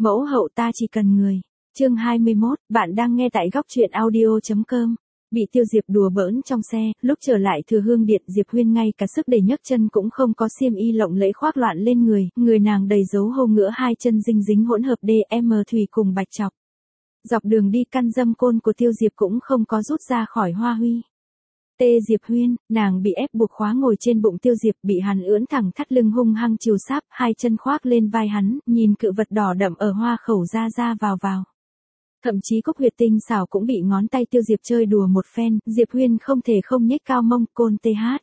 Mẫu hậu ta chỉ cần người. Chương 21, bạn đang nghe tại góc truyện audio.com. Bị Tiêu Diệp đùa bỡn trong xe, lúc trở lại Thừa Hương Điện, Diệp Huyên ngay cả sức để nhấc chân cũng không có, xiêm y lộng lẫy khoác loạn lên người nàng đầy dấu hô ngữa, hai chân dinh dính hỗn hợp DM thủy cùng bạch chọc. Dọc đường đi, căn dâm côn của Tiêu Diệp cũng không có rút ra khỏi Hoa Huy. Diệp Huyên, nàng bị ép buộc khóa ngồi trên bụng Tiêu Diệp, bị hắn ưỡn thẳng thắt lưng hung hăng chiều sáp, hai chân khoác lên vai hắn, nhìn cự vật đỏ đậm ở hoa khẩu ra vào. Thậm chí cúc huyệt tinh xảo cũng bị ngón tay Tiêu Diệp chơi đùa một phen, Diệp Huyên không thể không nhếch cao mông, côn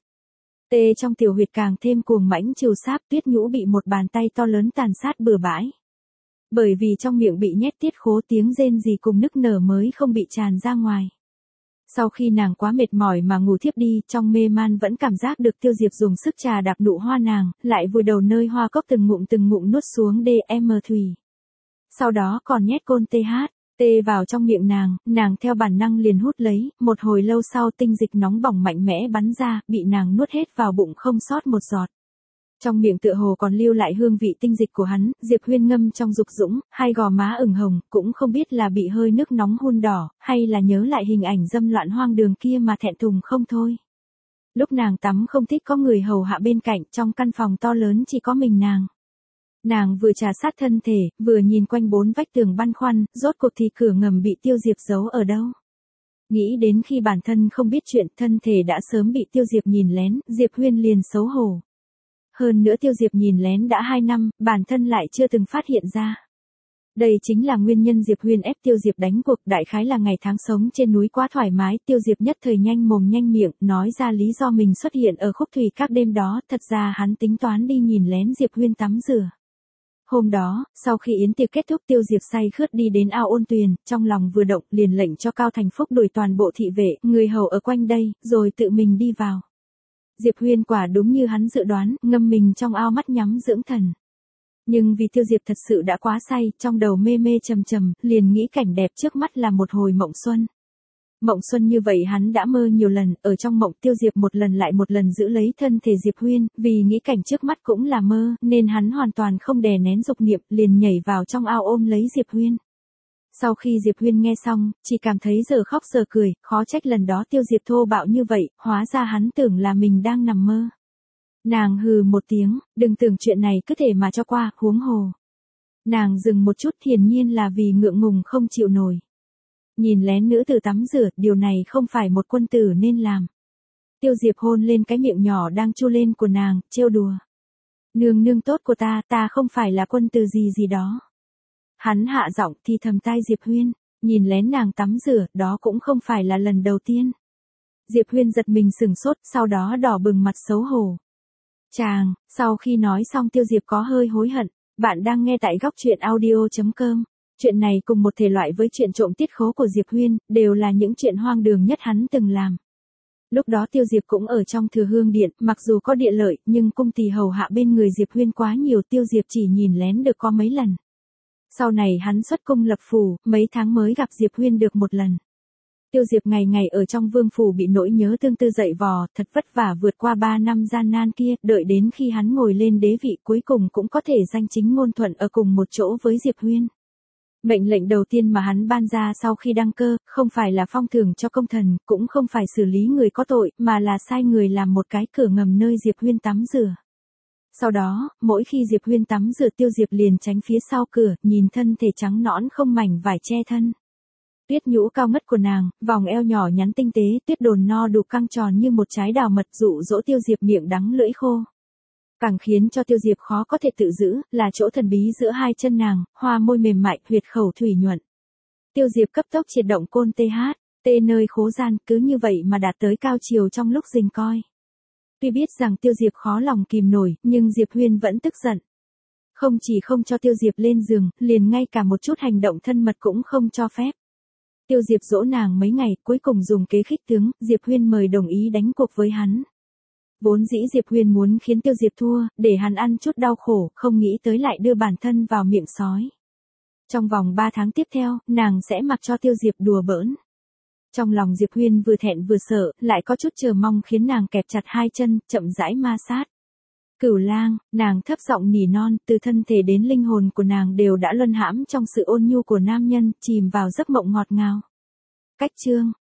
trong tiểu huyệt càng thêm cuồng mãnh chiều sáp, Tuyết Nhũ bị một bàn tay to lớn tàn sát bừa bãi. Bởi vì trong miệng bị nhét tiết khố, tiếng rên rỉ cùng nức nở mới không bị tràn ra ngoài. Sau khi nàng quá mệt mỏi mà ngủ thiếp đi, trong mê man vẫn cảm giác được Tiêu Diệp dùng sức trà đạp nụ hoa nàng, lại vùi đầu nơi hoa cốc từng ngụm nuốt xuống DM thủy. Sau đó còn nhét côn vào trong miệng nàng theo bản năng liền hút lấy, một hồi lâu sau tinh dịch nóng bỏng mạnh mẽ bắn ra, bị nàng nuốt hết vào bụng không sót một giọt. Trong miệng tựa hồ còn lưu lại hương vị tinh dịch của hắn, Diệp Huyên ngâm trong dục dũng, hai gò má ửng hồng, cũng không biết là bị hơi nước nóng hun đỏ, hay là nhớ lại hình ảnh dâm loạn hoang đường kia mà thẹn thùng không thôi. Lúc nàng tắm không thích có người hầu hạ bên cạnh, trong căn phòng to lớn chỉ có mình nàng. Nàng vừa trà sát thân thể, vừa nhìn quanh bốn vách tường băn khoăn, rốt cuộc thì cửa ngầm bị Tiêu Diệp giấu ở đâu. Nghĩ đến khi bản thân không biết chuyện, thân thể đã sớm bị Tiêu Diệp nhìn lén, Diệp Huyên liền xấu hổ. Hơn nữa Tiêu Diệp nhìn lén đã 2 năm, bản thân lại chưa từng phát hiện ra. Đây chính là nguyên nhân Diệp Huyên ép Tiêu Diệp đánh cuộc, đại khái là ngày tháng sống trên núi quá thoải mái, Tiêu Diệp nhất thời nhanh mồm nhanh miệng, nói ra lý do mình xuất hiện ở Khúc Thủy các đêm đó, thật ra hắn tính toán đi nhìn lén Diệp Huyên tắm rửa. Hôm đó, sau khi yến tiệc kết thúc, Tiêu Diệp say khướt đi đến ao ôn tuyền, trong lòng vừa động liền lệnh cho Cao Thành Phúc đuổi toàn bộ thị vệ, người hầu ở quanh đây, rồi tự mình đi vào. Diệp Huyên quả đúng như hắn dự đoán, ngâm mình trong ao, mắt nhắm dưỡng thần. Nhưng vì Tiêu Diệp thật sự đã quá say, trong đầu mê trầm, liền nghĩ cảnh đẹp trước mắt là một hồi mộng xuân. Mộng xuân như vậy hắn đã mơ nhiều lần, ở trong mộng Tiêu Diệp một lần lại một lần giữ lấy thân thể Diệp Huyên, vì nghĩ cảnh trước mắt cũng là mơ, nên hắn hoàn toàn không đè nén dục niệm, liền nhảy vào trong ao ôm lấy Diệp Huyên. Sau khi Diệp Huyên nghe xong, chỉ cảm thấy giờ khóc giờ cười, khó trách lần đó Tiêu Diệp thô bạo như vậy, hóa ra hắn tưởng là mình đang nằm mơ. Nàng hừ một tiếng, đừng tưởng chuyện này cứ thể mà cho qua, huống hồ. Nàng dừng một chút, hiển nhiên là vì ngượng ngùng không chịu nổi. Nhìn lén nữ tử tắm rửa, điều này không phải một quân tử nên làm. Tiêu Diệp hôn lên cái miệng nhỏ đang chu lên của nàng, trêu đùa. Nương tốt của ta không phải là quân tử gì đó. Hắn hạ giọng thì thầm tai Diệp Huyên, nhìn lén nàng tắm rửa, đó cũng không phải là lần đầu tiên. Diệp Huyên giật mình sửng sốt, sau đó đỏ bừng mặt xấu hổ. Chàng, sau khi nói xong Tiêu Diệp có hơi hối hận. Bạn đang nghe tại góc truyện audio.com. Chuyện này cùng một thể loại với chuyện trộm tiết khố của Diệp Huyên, đều là những chuyện hoang đường nhất hắn từng làm. Lúc đó Tiêu Diệp cũng ở trong Thừa Hương Điện, mặc dù có địa lợi, nhưng cung tỳ hầu hạ bên người Diệp Huyên quá nhiều, Tiêu Diệp chỉ nhìn lén được có mấy lần. Sau này hắn xuất cung lập phủ, mấy tháng mới gặp Diệp Huyên được một lần. Tiêu Diệp ngày ngày ở trong vương phủ bị nỗi nhớ tương tư dậy vò, thật vất vả vượt qua 3 năm gian nan kia, đợi đến khi hắn ngồi lên đế vị cuối cùng cũng có thể danh chính ngôn thuận ở cùng một chỗ với Diệp Huyên. Mệnh lệnh đầu tiên mà hắn ban ra sau khi đăng cơ, không phải là phong thưởng cho công thần, cũng không phải xử lý người có tội, mà là sai người làm một cái cửa ngầm nơi Diệp Huyên tắm rửa. Sau đó, mỗi khi Diệp Huyên tắm rửa Tiêu Diệp liền tránh phía sau cửa, nhìn thân thể trắng nõn không mảnh vải che thân. Tuyết Nhũ cao ngất của nàng, vòng eo nhỏ nhắn tinh tế, tuyết đồn no đủ căng tròn như một trái đào mật, dụ dỗ Tiêu Diệp miệng đắng lưỡi khô. Càng khiến cho Tiêu Diệp khó có thể tự giữ, là chỗ thần bí giữa hai chân nàng, hoa môi mềm mại, huyệt khẩu thủy nhuận. Tiêu Diệp cấp tốc triệt động côn nơi khố gian, cứ như vậy mà đạt tới cao chiều trong lúc rình coi. Tuy biết rằng Tiêu Diệp khó lòng kìm nổi, nhưng Diệp Huyên vẫn tức giận. Không chỉ không cho Tiêu Diệp lên giường, liền ngay cả một chút hành động thân mật cũng không cho phép. Tiêu Diệp dỗ nàng mấy ngày, cuối cùng dùng kế khích tướng, Diệp Huyên mời đồng ý đánh cuộc với hắn. Vốn dĩ Diệp Huyên muốn khiến Tiêu Diệp thua, để hắn ăn chút đau khổ, không nghĩ tới lại đưa bản thân vào miệng sói. Trong vòng 3 tháng tiếp theo, nàng sẽ mặc cho Tiêu Diệp đùa bỡn. Trong lòng Diệp Huyên vừa thẹn vừa sợ, lại có chút chờ mong khiến nàng kẹp chặt hai chân, chậm rãi ma sát. Cửu Lang, nàng thấp giọng nỉ non, từ thân thể đến linh hồn của nàng đều đã luân hãm trong sự ôn nhu của nam nhân, chìm vào giấc mộng ngọt ngào. Cách chương